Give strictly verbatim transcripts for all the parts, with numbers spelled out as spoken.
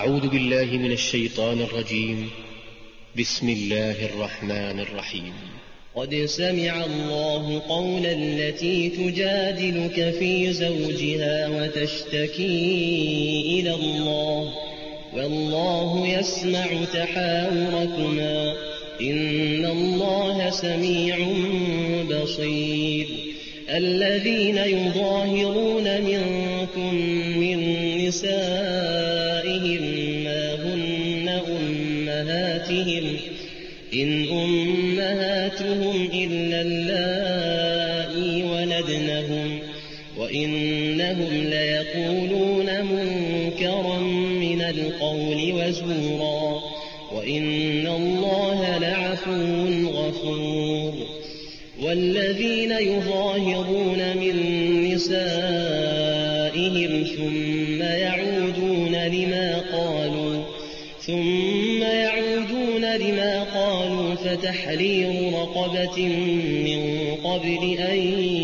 أعوذ بالله من الشيطان الرجيم. بسم الله الرحمن الرحيم. قد سمع الله قول التي تجادلك في زوجها وتشتكي إلى الله والله يسمع تحاوركما إن الله سميع بصير. الذين يظاهرون منكم من نسائهم ما هن أمهاتهم إن أمهاتهم إلا اللائي ولدنهم وإنهم ليقولون منكرا من القول وزورا وإن الله لعفو غفور. والذين يظاهرون من نسائهم ثم يعودون لما قالوا ثم يعودون لما قالوا فتحرير رقبة من قبل أن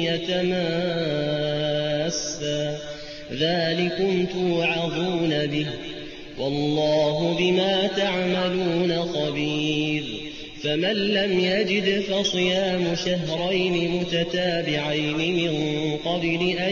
يتماسا ذلكم توعظون به والله بما تعملون خبير. فمن لم يجد فصيام شهرين متتابعين من قبل أن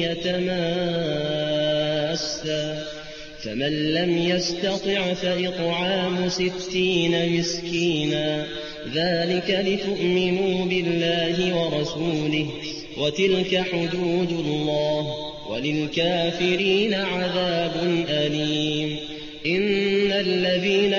يتماسا فمن لم يستطع فإطعام ستين مسكينا ذلك لتؤمنوا بالله ورسوله وتلك حدود الله وللكافرين عذاب أليم. إن الذين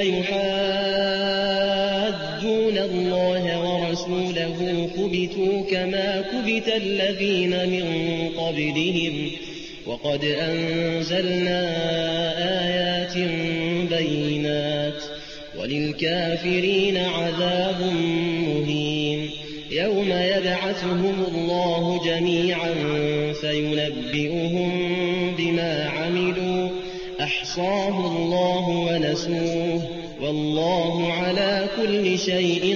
يحادون الله ورسوله كبتوا كما كبت الذين من قبلهم وقد أنزلنا آيات بينات وللكافرين عذاب مهين. يوم يبعثهم الله جميعا فينبئهم بما عملوا أحصاه الله ونسوه والله على كل شيء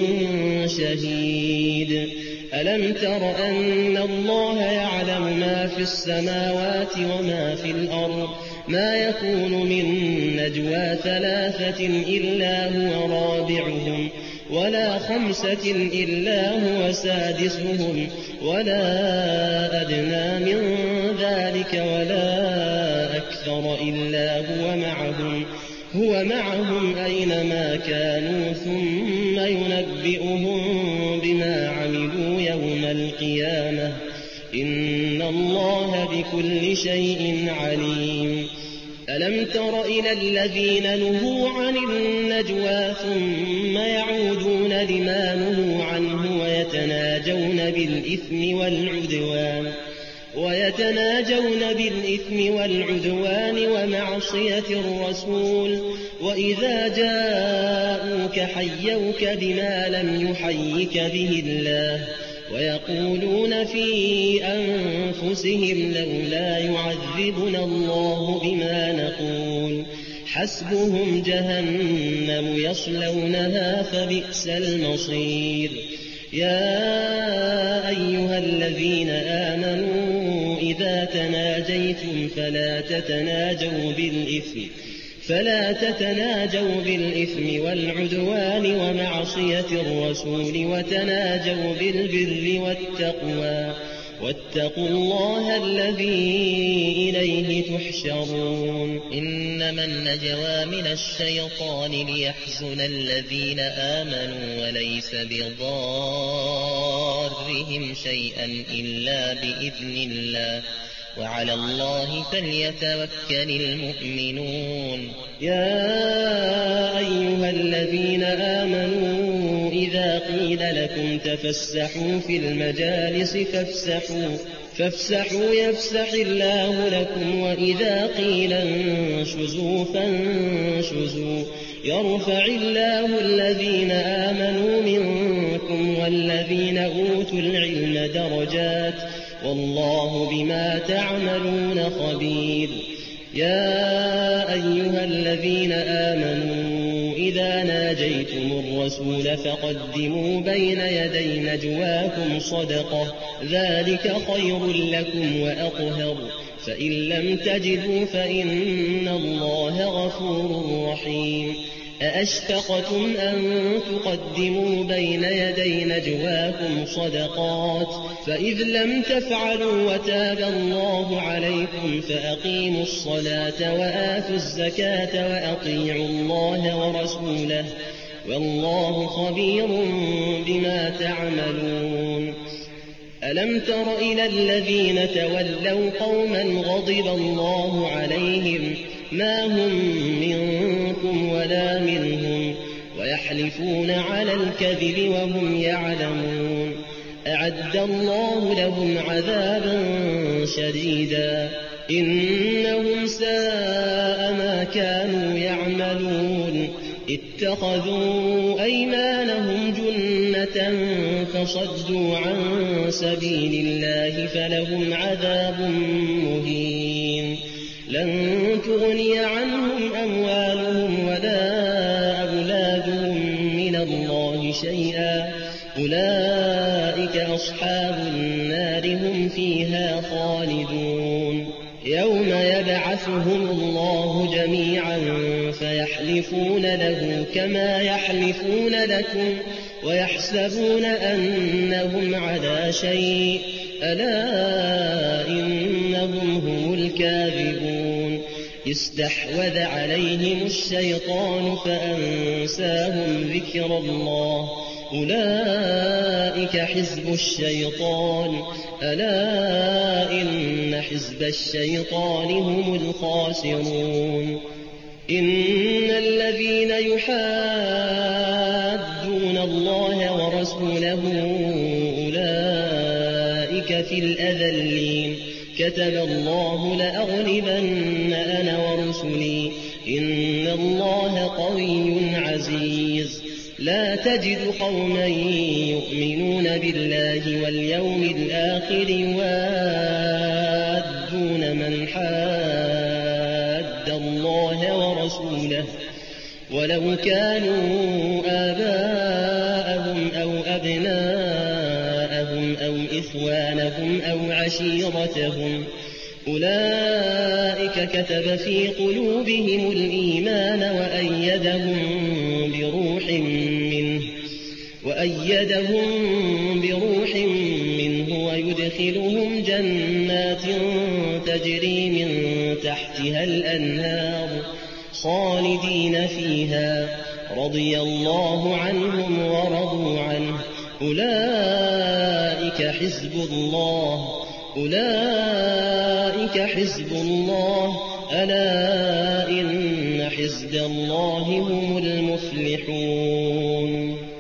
شهيد. ألم تر أن الله يعلم ما في السماوات وما في الأرض ما يكون من نجوى ثلاثة إلا هو رابعهم ولا خمسة إلا هو سادسهم ولا أدنى من ذلك ولا أكثر إلا هو معهم هو معهم أينما كانوا ثم ينبئهم بما عملوا يوم القيامة إن الله بكل شيء عليم. ألم تر إلى الذين نهوا عن النجوى ثم يعودون لما نهوا عنه ويتناجون بالإثم والعدوان ويتناجون بالإثم والعدوان ومعصية الرسول وإذا جاءوك حيوك بما لم يحيك به الله ويقولون في أنفسهم لولا يعذبنا الله بما نقول حسبهم جهنم يصلونها فبئس المصير. يا أيها الذين آمنوا إذا تناجيتم فلا تتناجوا بالإثم فلا تتناجوا بالإثم والعدوان ومعصية الرسول وتناجوا بالبر والتقوى واتقوا الله الذي إليه تحشرون. إنما النجوى من الشيطان ليحزن الذين آمنوا وليس بضارهم شيئا إلا بإذن الله وعلى الله فليتوكل المؤمنون. يا أيها الذين آمنوا إذا قيل لكم تفسحوا في المجالس فافسحوا فافسحوا يفسح الله لكم وإذا قيل انشزوا فانشزوا يرفع الله الذين آمنوا منكم والذين أوتوا العلم درجات والله بما تعملون خبير. يا أيها الذين آمنوا إذا ناجيتم الرسول فقدموا بين يدي نجواكم صدقة ذلك خير لكم وأطهر فإن لم تجدوا فإن الله غفور غفور رحيم أأشفقتم أن تقدموا بين يدي نجواكم صدقات فإذ لم تفعلوا وتاب الله عليكم فأقيموا الصلاة وآتوا الزكاة وأطيعوا الله ورسوله والله خبير بما تعملون ألم تر إلى الذين تولوا قوما غضب الله عليهم ما هم منكم ولا منهم ويحلفون على الكذب وهم يعلمون أعد الله لهم عذابا شديدا إنهم ساء ما كانوا يعملون اتخذوا أيمانهم جنة فصدوا عن سبيل الله فلهم عذاب مهين لن تغني عنهم أموالهم ولا أولادهم من الله شيئا أولئك أصحاب النار هم فيها خالدون يوم يبعثهم الله جميعا فيحلفون له كما يحلفون لكم ويحسبون أنهم على شيء ألا إنهم هم الكاذبون استحوذ عليهم الشيطان فأنساهم ذكر الله أولئك حزب الشيطان ألا إن حزب الشيطان هم الخاسرون إن الذين يحادون الله ورسوله أولئك في الأذلين كتب الله لأغلبن أنا ورسلي إن الله قوي عزيز لا تجد قوما يؤمنون بالله واليوم الآخر يوادون من حاد الله ورسوله ولو كانوا آباءهم أو أبناءهم أو إخوانهم أو عشيرتهم أولئك كتب في قلوبهم الإيمان وأيدهم بروح منه وأيدهم بروح منه ويدخلهم جنات تجري من تحتها الأنهار خالدين فيها رضي الله عنهم ورضوا عنه أولئك حزب الله أولئك حزب الله ألا إن حزب الله هم المفلحون